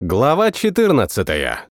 Глава 14.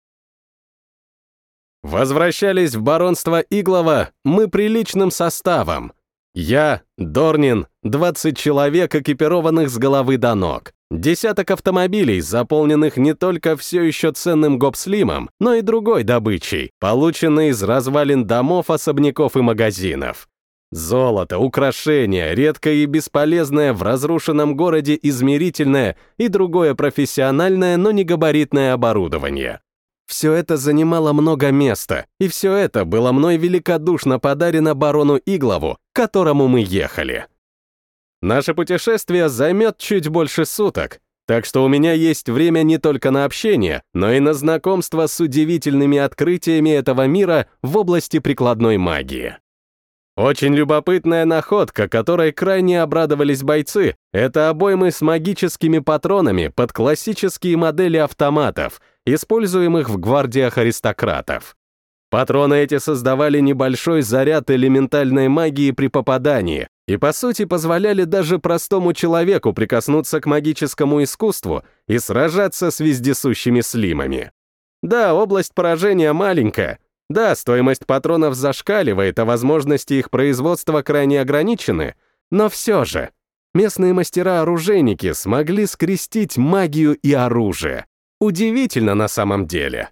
Возвращались в баронство Иглово мы приличным составом. Я, Дорнин, 20 человек, экипированных с головы до ног, десяток автомобилей, заполненных не только все еще ценным гопслимом, но и другой добычей, полученной из развалин домов, особняков и магазинов. Золото, украшения, редкое и бесполезное в разрушенном городе измерительное и другое профессиональное, но не габаритное оборудование. Все это занимало много места, и все это было мной великодушно подарено барону Иглову, к которому мы ехали. Наше путешествие займет чуть больше суток, так что у меня есть время не только на общение, но и на знакомство с удивительными открытиями этого мира в области прикладной магии. Очень любопытная находка, которой крайне обрадовались бойцы, это обоймы с магическими патронами под классические модели автоматов, используемых в гвардиях аристократов. Патроны эти создавали небольшой заряд элементальной магии при попадании и, по сути, позволяли даже простому человеку прикоснуться к магическому искусству и сражаться с вездесущими слимами. Да, область поражения маленькая. Да, стоимость патронов зашкаливает, а возможности их производства крайне ограничены, но все же местные мастера-оружейники смогли скрестить магию и оружие. Удивительно на самом деле.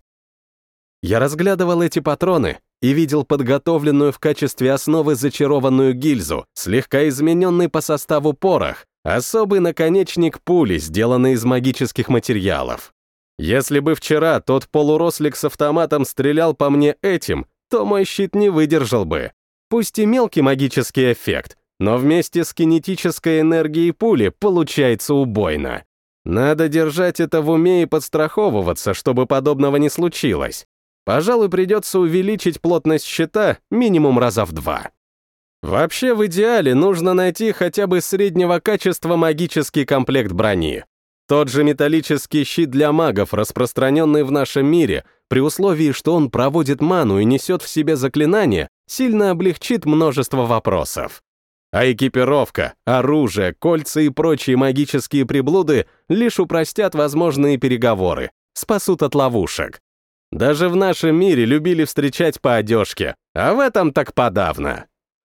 Я разглядывал эти патроны и видел подготовленную в качестве основы зачарованную гильзу, слегка измененный по составу порох, особый наконечник пули, сделанный из магических материалов. Если бы вчера тот полурослик с автоматом стрелял по мне этим, то мой щит не выдержал бы. Пусть и мелкий магический эффект, но вместе с кинетической энергией пули получается убойно. Надо держать это в уме и подстраховываться, чтобы подобного не случилось. Пожалуй, придется увеличить плотность щита минимум раза в 2. Вообще, в идеале нужно найти хотя бы среднего качества магический комплект брони. Тот же металлический щит для магов, распространенный в нашем мире, при условии, что он проводит ману и несет в себе заклинания, сильно облегчит множество вопросов. А экипировка, оружие, кольца и прочие магические приблуды лишь упростят возможные переговоры, спасут от ловушек. Даже в нашем мире любили встречать по одежке, а в этом так подавно.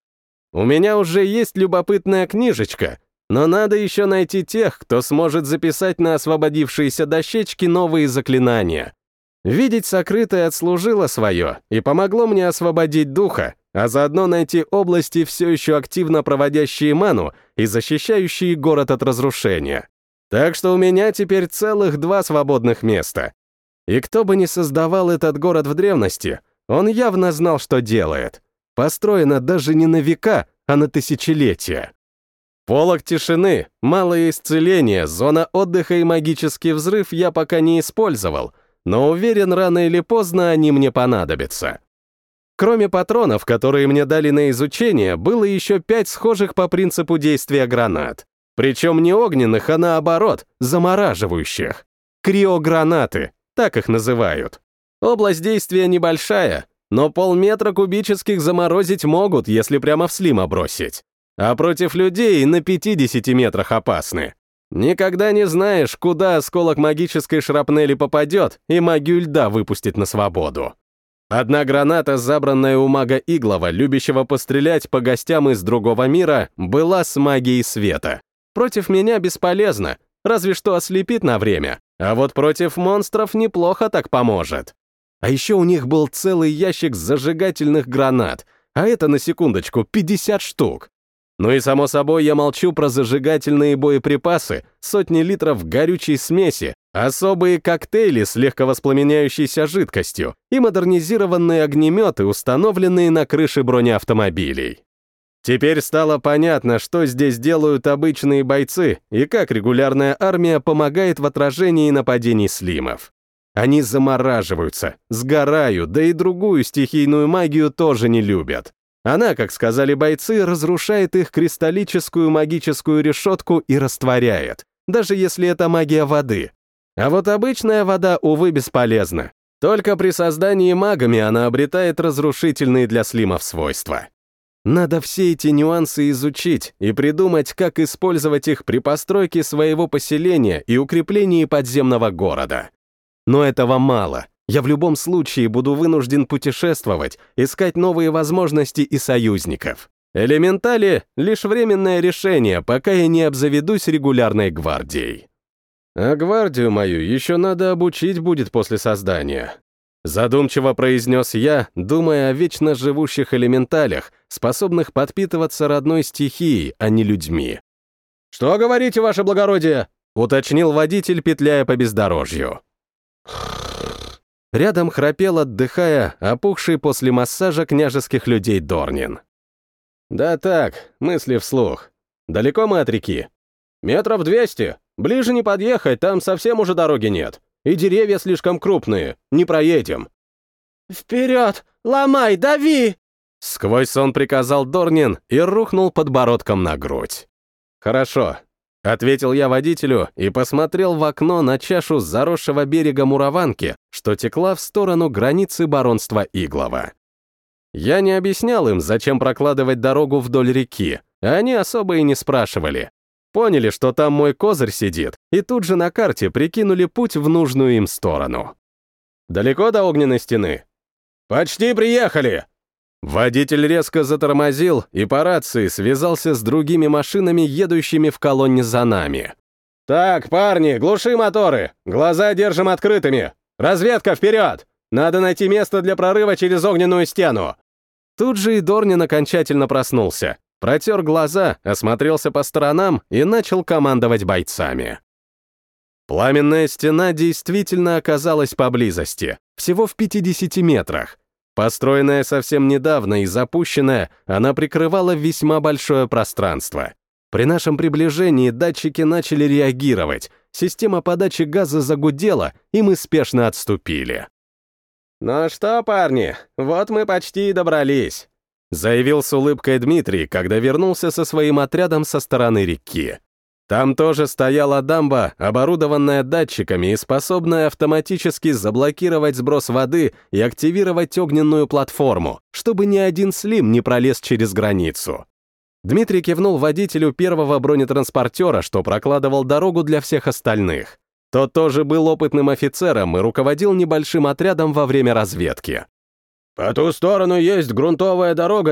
У меня уже есть любопытная книжечка, но надо еще найти тех, кто сможет записать на освободившиеся дощечки новые заклинания. Видеть сокрытое отслужило свое и помогло мне освободить духа, а заодно найти области, все еще активно проводящие ману и защищающие город от разрушения. Так что у меня теперь целых 2 свободных места. И кто бы ни создавал этот город в древности, он явно знал, что делает. Построено даже не на века, а на тысячелетия. Полог тишины, малое исцеление, зона отдыха и магический взрыв я пока не использовал, но уверен, рано или поздно они мне понадобятся. Кроме патронов, которые мне дали на изучение, было еще 5 схожих по принципу действия гранат. Причем не огненных, а наоборот, замораживающих. Криогранаты, так их называют. Область действия небольшая, но полметра кубических заморозить могут, если прямо в слима бросить. А против людей на 50 метрах опасны. Никогда не знаешь, куда осколок магической шрапнели попадет и магию льда выпустит на свободу. Одна граната, забранная у мага Иглова, любящего пострелять по гостям из другого мира, была с магией света. Против меня бесполезно, разве что ослепит на время, а вот против монстров неплохо так поможет. А еще у них был целый ящик зажигательных гранат, а это, на секундочку, 50 штук. Ну и, само собой, я молчу про зажигательные боеприпасы, сотни литров горючей смеси, особые коктейли с легковоспламеняющейся жидкостью и модернизированные огнеметы, установленные на крыше бронеавтомобилей. Теперь стало понятно, что здесь делают обычные бойцы и как регулярная армия помогает в отражении нападений слимов. Они замораживаются, сгорают, да и другую стихийную магию тоже не любят. Она, как сказали бойцы, разрушает их кристаллическую магическую решетку и растворяет, даже если это магия воды. А вот обычная вода, увы, бесполезна. Только при создании магами она обретает разрушительные для слимов свойства. Надо все эти нюансы изучить и придумать, как использовать их при постройке своего поселения и укреплении подземного города. Но этого мало. Я в любом случае буду вынужден путешествовать, искать новые возможности и союзников. Элементали — лишь временное решение, пока я не обзаведусь регулярной гвардией. А гвардию мою еще надо обучить будет после создания. Задумчиво произнес я, думая о вечно живущих элементалях, способных подпитываться родной стихией, а не людьми. «Что говорите, ваше благородие?» — уточнил водитель, петляя по бездорожью. Рядом храпел, отдыхая, опухший после массажа княжеских людей Дорнин. «Да так, мысли вслух. Далеко мы от реки?» «Метров 200. Ближе не подъехать, там совсем уже дороги нет. И деревья слишком крупные, не проедем». «Вперед! Ломай, дави!» Сквозь сон приказал Дорнин и рухнул подбородком на грудь. «Хорошо», — ответил я водителю и посмотрел в окно на чашу заросшего берега Мураванки, что текла в сторону границы баронства Иглова. Я не объяснял им, зачем прокладывать дорогу вдоль реки, а они особо и не спрашивали. Поняли, что там мой козырь сидит, и тут же на карте прикинули путь в нужную им сторону. «Далеко до огненной стены?» «Почти приехали!» Водитель резко затормозил и по рации связался с другими машинами, едущими в колонне за нами. «Так, парни, глуши моторы, глаза держим открытыми. Разведка вперед! Надо найти место для прорыва через огненную стену!» Тут же и Дорнин окончательно проснулся, протер глаза, осмотрелся по сторонам и начал командовать бойцами. Пламенная стена действительно оказалась поблизости, всего в 50 метрах. Построенная совсем недавно и запущенная, она прикрывала весьма большое пространство. При нашем приближении датчики начали реагировать, система подачи газа загудела, и мы спешно отступили. «Ну что, парни, вот мы почти и добрались», — заявил с улыбкой Дмитрий, когда вернулся со своим отрядом со стороны реки. Там тоже стояла дамба, оборудованная датчиками и способная автоматически заблокировать сброс воды и активировать огненную платформу, чтобы ни один слим не пролез через границу. Дмитрий кивнул водителю первого бронетранспортера, что прокладывал дорогу для всех остальных. Тот тоже был опытным офицером и руководил небольшим отрядом во время разведки. «По ту сторону есть грунтовая дорога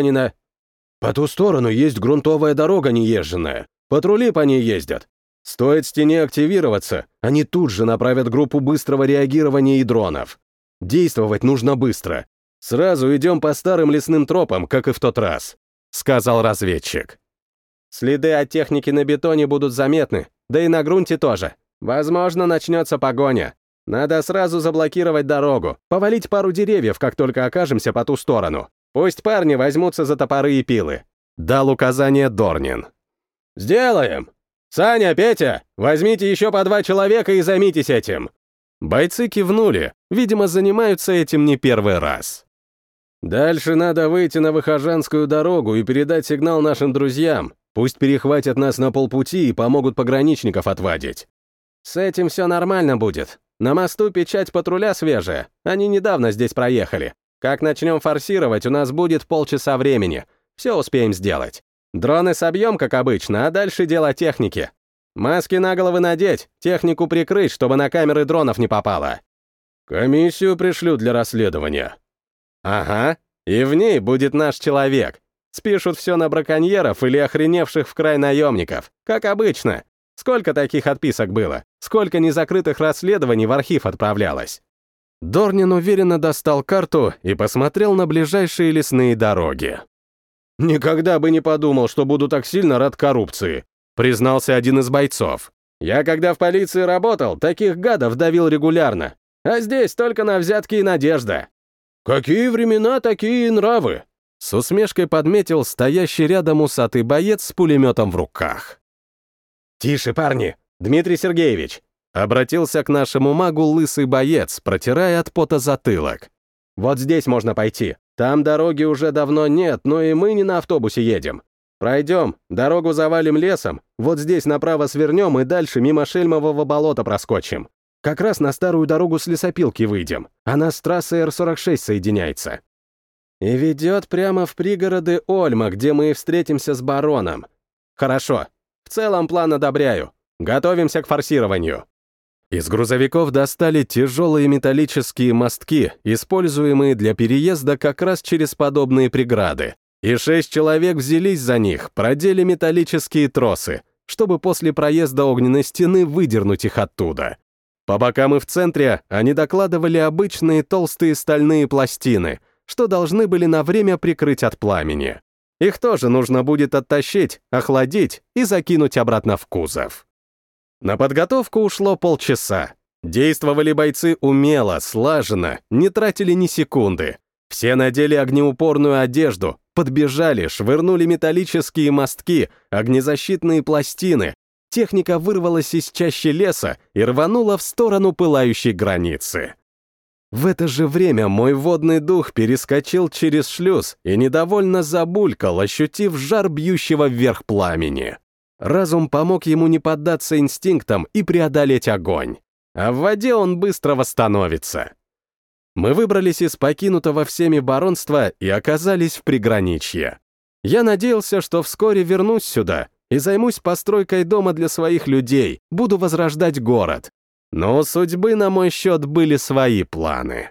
неезженная. Патрули по ней ездят. Стоит стене активироваться, они тут же направят группу быстрого реагирования и дронов. Действовать нужно быстро. Сразу идем по старым лесным тропам, как и в тот раз», — сказал разведчик. «Следы от техники на бетоне будут заметны, да и на грунте тоже. Возможно, начнется погоня. Надо сразу заблокировать дорогу, повалить пару деревьев, как только окажемся по ту сторону. Пусть парни возьмутся за топоры и пилы», — дал указание Дорнин. «Сделаем! Саня, Петя, возьмите еще по 2 человека и займитесь этим!» Бойцы кивнули, видимо, занимаются этим не первый раз. «Дальше надо выйти на Выхожанскую дорогу и передать сигнал нашим друзьям. Пусть перехватят нас на полпути и помогут пограничников отвадить». «С этим все нормально будет. На мосту печать патруля свежая, они недавно здесь проехали. Как начнем форсировать, у нас будет полчаса времени. Все успеем сделать. Дроны собьем, как обычно, а дальше дело техники. Маски на головы надеть, технику прикрыть, чтобы на камеры дронов не попало. Комиссию пришлют для расследования». «Ага, и в ней будет наш человек. Спишут все на браконьеров или охреневших в край наемников, как обычно. Сколько таких отписок было? Сколько незакрытых расследований в архив отправлялось?» Дорнин уверенно достал карту и посмотрел на ближайшие лесные дороги. «Никогда бы не подумал, что буду так сильно рад коррупции», — признался один из бойцов. «Я, когда в полиции работал, таких гадов давил регулярно. А здесь только на взятки и надежда». «Какие времена, такие и нравы», — с усмешкой подметил стоящий рядом усатый боец с пулеметом в руках. «Тише, парни! Дмитрий Сергеевич!» — обратился к нашему магу лысый боец, протирая от пота затылок. «Вот здесь можно пойти. Там дороги уже давно нет, но и мы не на автобусе едем. Пройдем, дорогу завалим лесом, вот здесь направо свернем и дальше мимо Шельмового болота проскочим. Как раз на старую дорогу с лесопилки выйдем. Она с трассой Р-46 соединяется. И ведет прямо в пригороды Ольма, где мы и встретимся с бароном. Хорошо. В целом план одобряю. Готовимся к форсированию». Из грузовиков достали тяжелые металлические мостки, используемые для переезда как раз через подобные преграды, и 6 человек взялись за них, продели металлические тросы, чтобы после проезда огненной стены выдернуть их оттуда. По бокам и в центре они докладывали обычные толстые стальные пластины, что должны были на время прикрыть от пламени. Их тоже нужно будет оттащить, охладить и закинуть обратно в кузов. На подготовку ушло полчаса. Действовали бойцы умело, слаженно, не тратили ни секунды. Все надели огнеупорную одежду, подбежали, швырнули металлические мостки, огнезащитные пластины. Техника вырвалась из чащи леса и рванула в сторону пылающей границы. В это же время мой водный дух перескочил через шлюз и недовольно забулькал, ощутив жар бьющего вверх пламени. Разум помог ему не поддаться инстинктам и преодолеть огонь. А в воде он быстро восстановится. Мы выбрались из покинутого всеми баронства и оказались в приграничье. Я надеялся, что вскоре вернусь сюда и займусь постройкой дома для своих людей, буду возрождать город. Но у судьбы на мой счет были свои планы.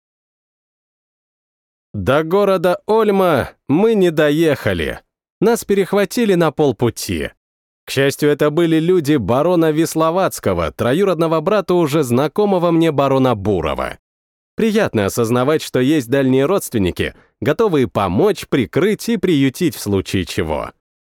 До города Ольма мы не доехали. Нас перехватили на полпути. К счастью, это были люди барона Висловацкого, троюродного брата уже знакомого мне барона Бурова. Приятно осознавать, что есть дальние родственники, готовые помочь, прикрыть и приютить в случае чего.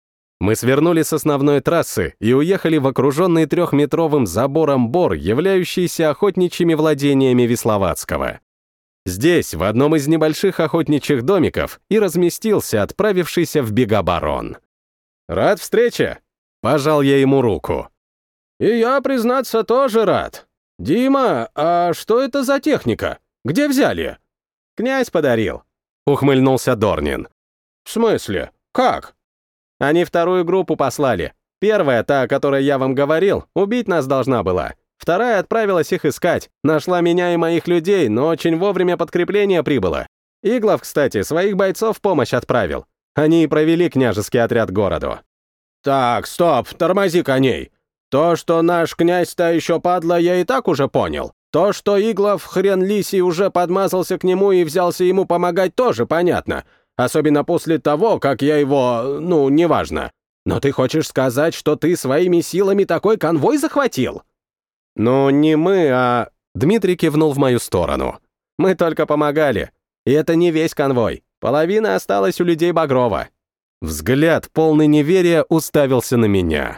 Мы свернули с основной трассы и уехали в окруженный 3-метровым забором бор, являющийся охотничьими владениями Висловацкого. Здесь, в одном из небольших охотничьих домиков, и разместился отправившийся в бега барон. «Рад встрече!» — пожал я ему руку. «И я, признаться, тоже рад. Дима, а что это за техника? Где взяли?» «Князь подарил», — ухмыльнулся Дорнин. «В смысле? Как?» «Они вторую группу послали. Первая, та, о которой я вам говорил, убить нас должна была. Вторая отправилась их искать, нашла меня и моих людей, но очень вовремя подкрепление прибыло. Иглов, кстати, своих бойцов в помощь отправил. Они и провели княжеский отряд к городу». «Так, стоп, тормози коней. То, что наш князь та еще падла, я и так уже понял. То, что Иглов хрен лисий уже подмазался к нему и взялся ему помогать, тоже понятно. Особенно после того, как я его... неважно. Но ты хочешь сказать, что ты своими силами такой конвой захватил?» «Ну, не мы, а...» Дмитрий кивнул в мою сторону. «Мы только помогали. И это не весь конвой. Половина осталась у людей Багрова». Взгляд, полный неверия, уставился на меня.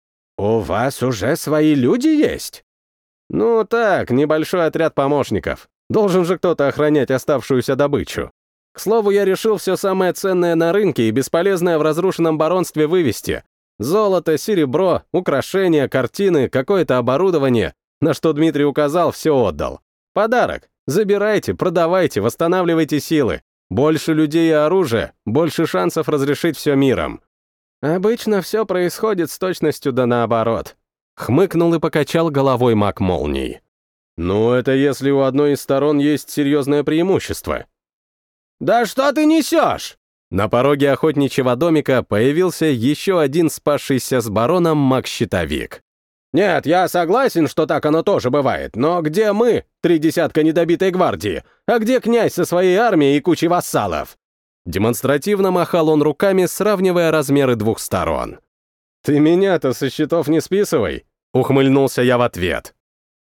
«У вас уже свои люди есть?» «Ну так, небольшой отряд помощников. Должен же кто-то охранять оставшуюся добычу. К слову, я решил все самое ценное на рынке и бесполезное в разрушенном баронстве вывести. Золото, серебро, украшения, картины, какое-то оборудование. На что Дмитрий указал, все отдал. Подарок. Забирайте, продавайте, восстанавливайте силы. Больше людей и оружия, больше шансов разрешить все миром. Обычно все происходит с точностью да наоборот». Хмыкнул и покачал головой маг молний. «Ну, это если у одной из сторон есть серьезное преимущество». «Да что ты несешь?» На пороге охотничьего домика появился еще один спасшийся с бароном маг-щитовик. «Нет, я согласен, что так оно тоже бывает, но где мы, 3 десятка недобитой гвардии, а где князь со своей армией и кучей вассалов?» Демонстративно махал он руками, сравнивая размеры 2 сторон. «Ты меня-то со счетов не списывай», — ухмыльнулся я в ответ.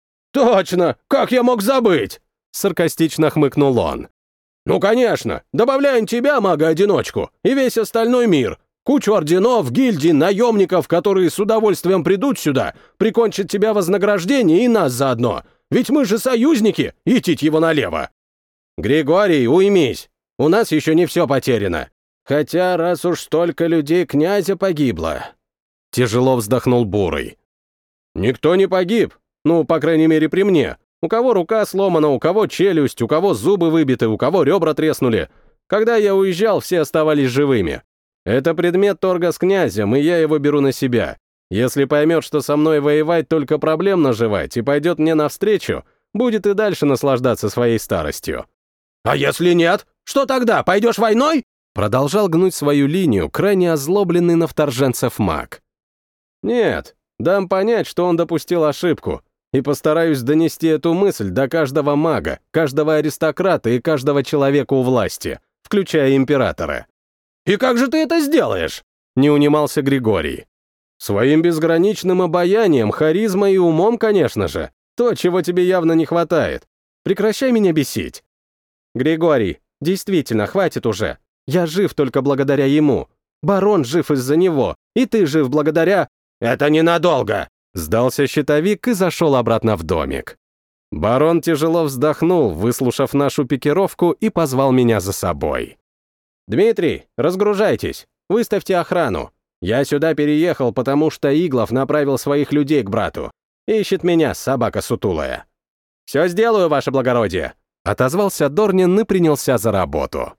«Точно! Как я мог забыть?» — саркастично хмыкнул он. «Ну, конечно, добавляем тебя, мага-одиночку, и весь остальной мир. Кучу орденов, гильдий, наемников, которые с удовольствием придут сюда, прикончат тебя вознаграждение и нас заодно. Ведь мы же союзники, и тить его налево». «Григорий, уймись, у нас еще не все потеряно. Хотя, раз уж столько людей князя погибло...» Тяжело вздохнул Бурый. «Никто не погиб, ну, по крайней мере, при мне. У кого рука сломана, у кого челюсть, у кого зубы выбиты, у кого ребра треснули. Когда я уезжал, все оставались живыми. Это предмет торга с князем, и я его беру на себя. Если поймет, что со мной воевать только проблем наживать и пойдет мне навстречу, будет и дальше наслаждаться своей старостью». «А если нет? Что тогда, пойдешь войной?» Продолжал гнуть свою линию крайне озлобленный на вторженцев маг. «Нет, дам понять, что он допустил ошибку. и постараюсь донести эту мысль до каждого мага, каждого аристократа и каждого человека у власти, включая императора». «И как же ты это сделаешь?» — не унимался Григорий. «Своим безграничным обаянием, харизмой и умом, конечно же. То, чего тебе явно не хватает. Прекращай меня бесить». «Григорий, действительно, хватит уже. Я жив только благодаря ему. Барон жив из-за него, и ты жив благодаря...» «Это ненадолго!» — сдался щитовик и зашел обратно в домик. Барон тяжело вздохнул, выслушав нашу пикировку, и позвал меня за собой. «Дмитрий, разгружайтесь, выставьте охрану. Я сюда переехал, потому что Иглов направил своих людей к брату. Ищет меня, собака сутулая». «Все сделаю, ваше благородие», — отозвался Дорнин и принялся за работу.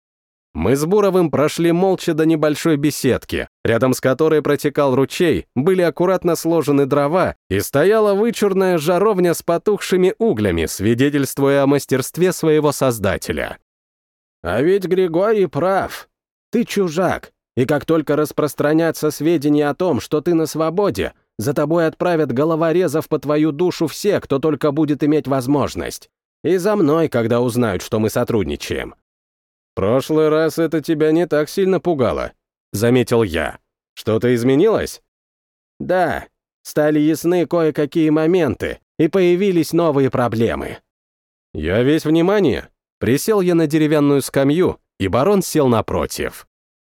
Мы с Буровым прошли молча до небольшой беседки, рядом с которой протекал ручей, были аккуратно сложены дрова, и стояла вычурная жаровня с потухшими углями, свидетельствуя о мастерстве своего создателя. «А ведь Григорий прав. Ты чужак, и как только распространятся сведения о том, что ты на свободе, за тобой отправят головорезов по твою душу все, кто только будет иметь возможность. И за мной, когда узнают, что мы сотрудничаем». «Прошлый раз это тебя не так сильно пугало», — заметил я. «Что-то изменилось?» «Да, стали ясны кое-какие моменты, и появились новые проблемы». «Я весь внимание». Присел я на деревянную скамью, и барон сел напротив.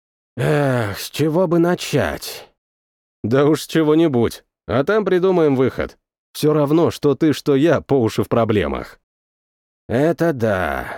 «Эх, с чего бы начать?» «Да уж с чего-нибудь, а там придумаем выход. Все равно, что ты, что я, по уши в проблемах». «Это да.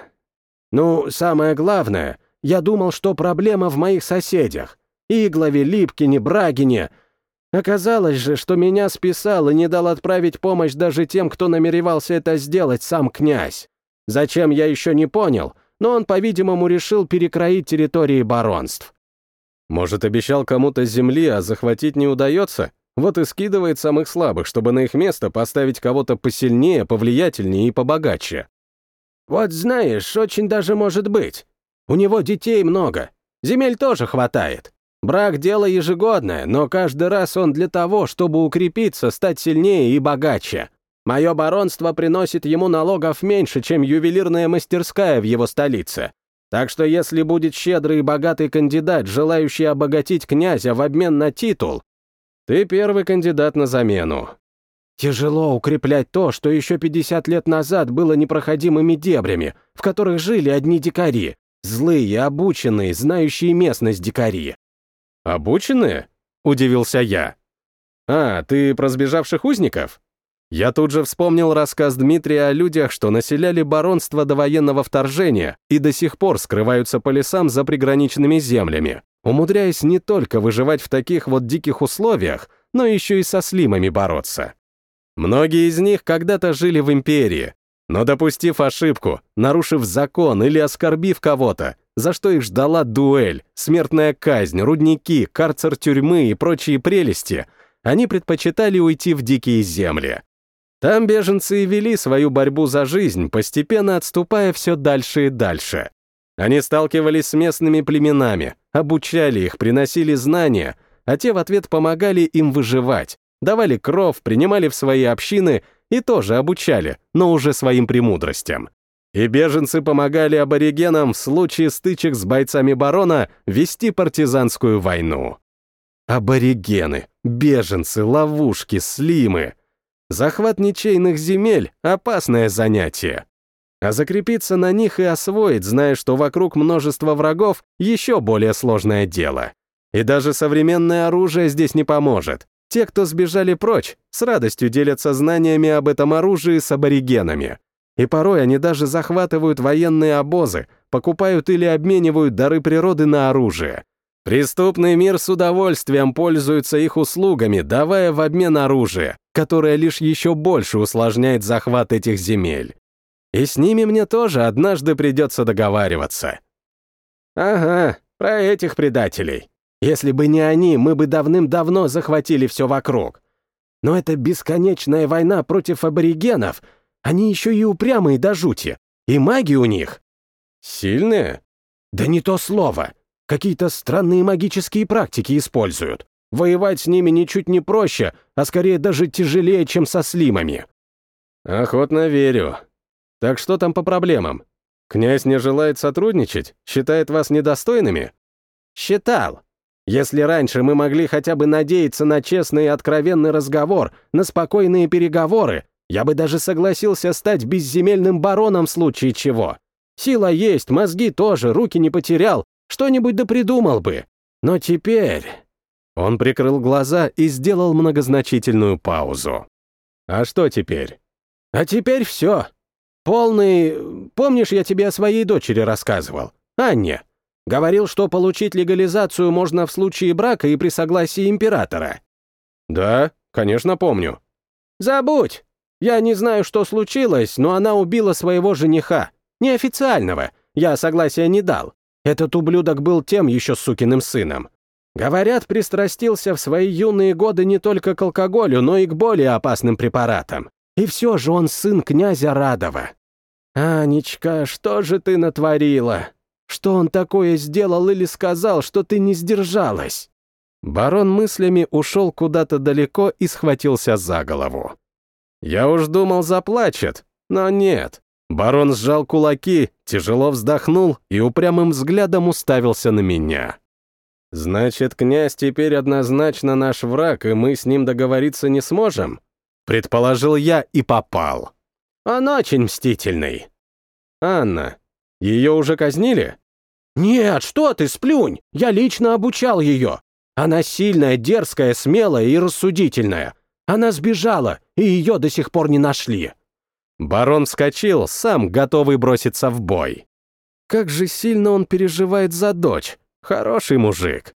Ну, самое главное, я думал, что проблема в моих соседях. Иглове, Липкине, Брагине. Оказалось же, что меня списал и не дал отправить помощь даже тем, кто намеревался это сделать, сам князь. Зачем, я еще не понял, но он, по-видимому, решил перекроить территории баронств». «Может, обещал кому-то земли, а захватить не удается? Вот и скидывает самых слабых, чтобы на их место поставить кого-то посильнее, повлиятельнее и побогаче». «Вот знаешь, очень даже может быть. У него детей много, земель тоже хватает. Брак — дело ежегодное, но каждый раз он для того, чтобы укрепиться, стать сильнее и богаче. Мое баронство приносит ему налогов меньше, чем ювелирная мастерская в его столице. Так что если будет щедрый и богатый кандидат, желающий обогатить князя в обмен на титул, ты первый кандидат на замену». «Тяжело укреплять то, что еще 50 лет назад было непроходимыми дебрями, в которых жили одни дикари, злые, обученные, знающие местность дикари». «Обученные?» — удивился я. «А, ты про сбежавших узников?» Я тут же вспомнил рассказ Дмитрия о людях, что населяли баронство до военного вторжения и до сих пор скрываются по лесам за приграничными землями, умудряясь не только выживать в таких вот диких условиях, но еще и со слимами бороться. Многие из них когда-то жили в империи, но допустив ошибку, нарушив закон или оскорбив кого-то, за что их ждала дуэль, смертная казнь, рудники, карцер тюрьмы и прочие прелести, они предпочитали уйти в дикие земли. Там беженцы и вели свою борьбу за жизнь, постепенно отступая все дальше и дальше. Они сталкивались с местными племенами, обучали их, приносили знания, а те в ответ помогали им выживать, давали кров, принимали в свои общины и тоже обучали, но уже своим премудростям. И беженцы помогали аборигенам в случае стычек с бойцами барона вести партизанскую войну. Аборигены, беженцы, ловушки, слимы. Захват ничейных земель — опасное занятие. А закрепиться на них и освоить, зная, что вокруг множество врагов, еще более сложное дело. И даже современное оружие здесь не поможет. Те, кто сбежали прочь, с радостью делятся знаниями об этом оружии с аборигенами. И порой они даже захватывают военные обозы, покупают или обменивают дары природы на оружие. Преступный мир с удовольствием пользуется их услугами, давая в обмен оружие, которое лишь еще больше усложняет захват этих земель. И с ними мне тоже однажды придется договариваться. Ага, про этих предателей. Если бы не они, мы бы давным-давно захватили все вокруг. Но это бесконечная война против аборигенов. Они еще и упрямые до жути. И маги у них. Сильные? Да не то слово. Какие-то странные магические практики используют. Воевать с ними ничуть не проще, а скорее даже тяжелее, чем со слимами. Охотно верю. Так что там по проблемам? Князь не желает сотрудничать? Считает вас недостойными? Считал. Если раньше мы могли хотя бы надеяться на честный и откровенный разговор, на спокойные переговоры, я бы даже согласился стать безземельным бароном в случае чего. Сила есть, мозги тоже, руки не потерял, что-нибудь да придумал бы. Но теперь... Он прикрыл глаза и сделал многозначительную паузу. А что теперь? А теперь все. Полный... Помнишь, я тебе о своей дочери рассказывал? Анне. Говорил, что получить легализацию можно в случае брака и при согласии императора. Да, конечно, помню. Забудь. Я не знаю, что случилось, но она убила своего жениха. Неофициального. Я согласия не дал. Этот ублюдок был тем еще сукиным сыном. Говорят, пристрастился в свои юные годы не только к алкоголю, но и к более опасным препаратам. И все же он сын князя Радова. Анечка, что же ты натворила? Что он такое сделал или сказал, что ты не сдержалась? Барон мыслями ушел куда-то далеко и схватился за голову. Я уж думал, заплачет, но нет. Барон сжал кулаки, тяжело вздохнул и упрямым взглядом уставился на меня. «Значит, князь теперь однозначно наш враг, и мы с ним договориться не сможем?» Предположил я и попал. «Он очень мстительный». «Анна, ее уже казнили?» «Нет, что ты, сплюнь! Я лично обучал ее. Она сильная, дерзкая, смелая и рассудительная. Она сбежала, и ее до сих пор не нашли». Барон вскочил, сам готовый броситься в бой. Как же сильно он переживает за дочь. Хороший мужик.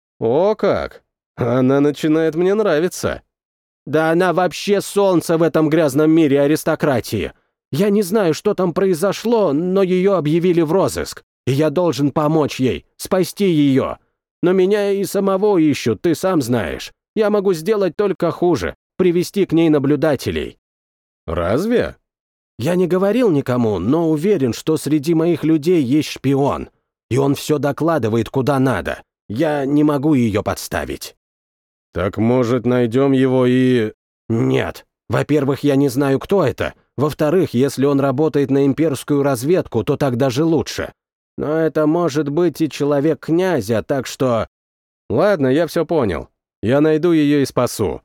О как! Она начинает мне нравиться. Да она вообще солнце в этом грязном мире аристократии. Я не знаю, что там произошло, но ее объявили в розыск. И я должен помочь ей, спасти ее. Но меня и самого ищут, ты сам знаешь. Я могу сделать только хуже, привести к ней наблюдателей. Разве? Я не говорил никому, но уверен, что среди моих людей есть шпион. И он все докладывает куда надо. Я не могу ее подставить. Так, может, найдем его и... Нет. Во-первых, я не знаю, кто это. Во-вторых, если он работает на имперскую разведку, то так даже лучше. Но это может быть и человек князя, так что... Ладно, я все понял. Я найду ее и спасу.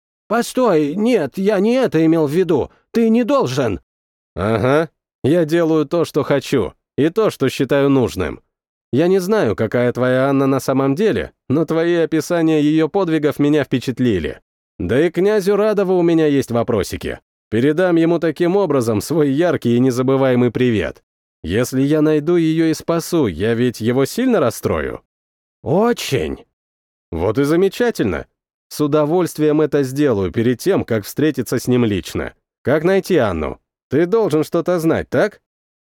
Постой, нет, я не это имел в виду. Ты не должен. Ага, я делаю то, что хочу, и то, что считаю нужным. Я не знаю, какая твоя Анна на самом деле, но твои описания ее подвигов меня впечатлили. Да и князю Радову у меня есть вопросики. Передам ему таким образом свой яркий и незабываемый привет. Если я найду ее и спасу, я ведь его сильно расстрою? Очень. Вот и замечательно. С удовольствием это сделаю перед тем, как встретиться с ним лично. Как найти Анну? Ты должен что-то знать, так?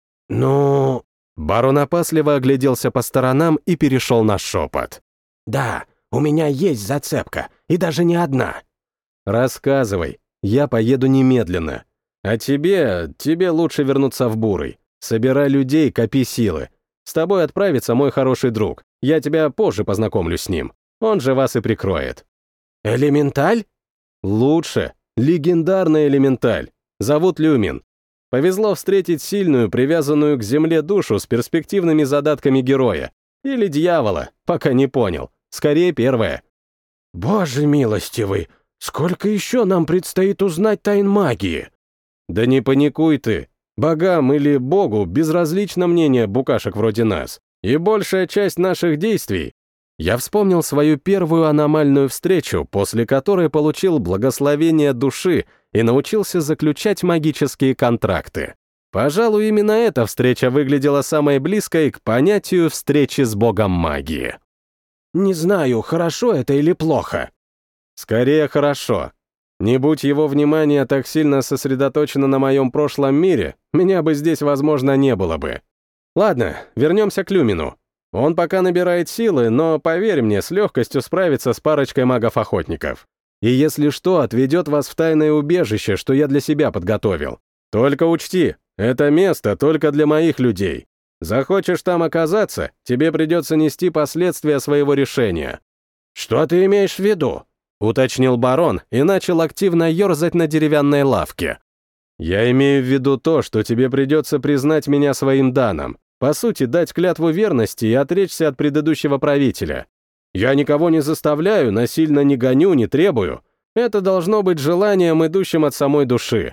Ну... Барон опасливо огляделся по сторонам и перешел на шепот. «Да, у меня есть зацепка, и даже не одна». «Рассказывай, я поеду немедленно. А тебе лучше вернуться в Бурый. Собирай людей, копи силы. С тобой отправится мой хороший друг. Я тебя позже познакомлю с ним. Он же вас и прикроет». «Элементаль?» «Лучше. Легендарный элементаль. Зовут Люмин. Повезло встретить сильную, привязанную к земле душу с перспективными задатками героя. Или дьявола, пока не понял. Скорее первое. Боже милостивый, сколько еще нам предстоит узнать тайн магии? Да не паникуй ты. Богам или Богу безразлично мнение букашек вроде нас. И большая часть наших действий. Я вспомнил свою первую аномальную встречу, после которой получил благословение души и научился заключать магические контракты. Пожалуй, именно эта встреча выглядела самой близкой к понятию встречи с богом магии. Не знаю, хорошо это или плохо. Скорее, хорошо. Не будь его внимание так сильно сосредоточено на моем прошлом мире, меня бы здесь, возможно, не было бы. Ладно, вернемся к Люмину. Он пока набирает силы, но, поверь мне, с легкостью справится с парочкой магов-охотников. И если что, отведет вас в тайное убежище, что я для себя подготовил. Только учти, это место только для моих людей. Захочешь там оказаться, тебе придется нести последствия своего решения». «Что ты имеешь в виду?» — уточнил барон и начал активно ерзать на деревянной лавке. Я имею в виду то, что тебе придется признать меня своим даном. По сути, дать клятву верности и отречься от предыдущего правителя. Я никого не заставляю, насильно не гоню, не требую. Это должно быть желанием, идущим от самой души.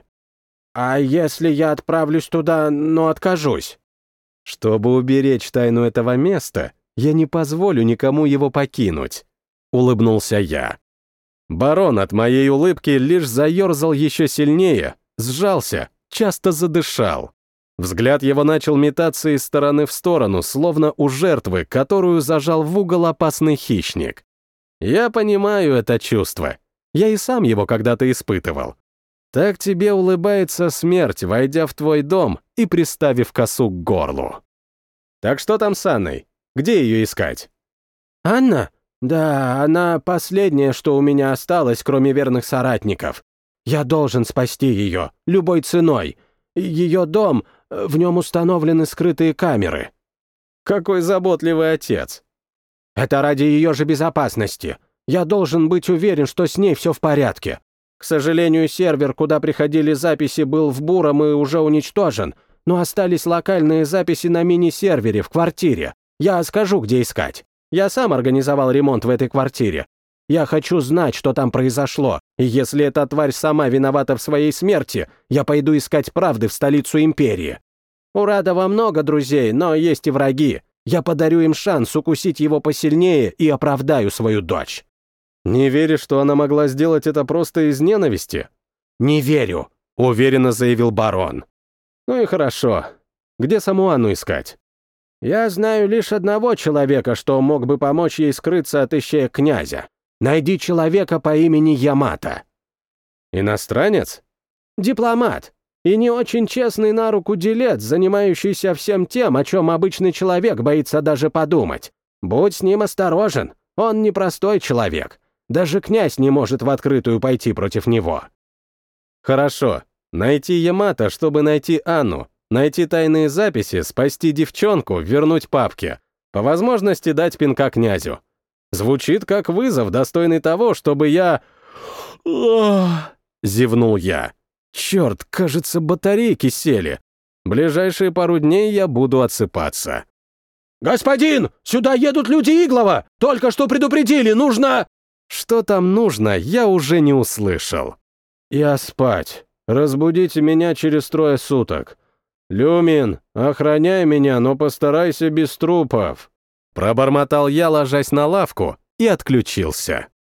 А если я отправлюсь туда, но откажусь? Чтобы уберечь тайну этого места, я не позволю никому его покинуть. Улыбнулся я. Барон от моей улыбки лишь заерзал еще сильнее, сжался, часто задышал. Взгляд его начал метаться из стороны в сторону, словно у жертвы, которую зажал в угол опасный хищник. Я понимаю это чувство. Я и сам его когда-то испытывал. Так тебе улыбается смерть, войдя в твой дом и приставив косу к горлу. Так что там с Анной? Где ее искать? Анна? Да, она последняя, что у меня осталось, кроме верных соратников. Я должен спасти ее, любой ценой. Ее дом, в нем установлены скрытые камеры. Какой заботливый отец. Это ради ее же безопасности. Я должен быть уверен, что с ней все в порядке. К сожалению, сервер, куда приходили записи, был в буром и уже уничтожен, но остались локальные записи на мини-сервере в квартире. Я скажу, где искать. Я сам организовал ремонт в этой квартире. Я хочу знать, что там произошло, и если эта тварь сама виновата в своей смерти, я пойду искать правды в столицу империи. У Радова много друзей, но есть и враги. Я подарю им шанс укусить его посильнее и оправдаю свою дочь». «Не веришь, что она могла сделать это просто из ненависти?» «Не верю», — уверенно заявил барон. «Ну и хорошо. Где саму Анну искать?» «Я знаю лишь одного человека, что мог бы помочь ей скрыться от ищеек князя. Найди человека по имени Ямато». «Иностранец?» «Дипломат. И не очень честный на руку делец, занимающийся всем тем, о чем обычный человек боится даже подумать. Будь с ним осторожен, он непростой человек. Даже князь не может в открытую пойти против него». «Хорошо. Найти Ямато, чтобы найти Анну. Найти тайные записи, спасти девчонку, вернуть папке. По возможности дать пинка князю. Звучит как вызов, достойный того, чтобы я... Зевнул я. Черт, кажется, батарейки сели. Ближайшие пару дней я буду отсыпаться. «Господин, сюда едут люди Иглова! Только что предупредили, нужно...» Что там нужно, я уже не услышал. «Я спать. Разбудите меня через 3 суток. Люмин, охраняй меня, но постарайся без трупов». Пробормотал я, ложась на лавку, и отключился.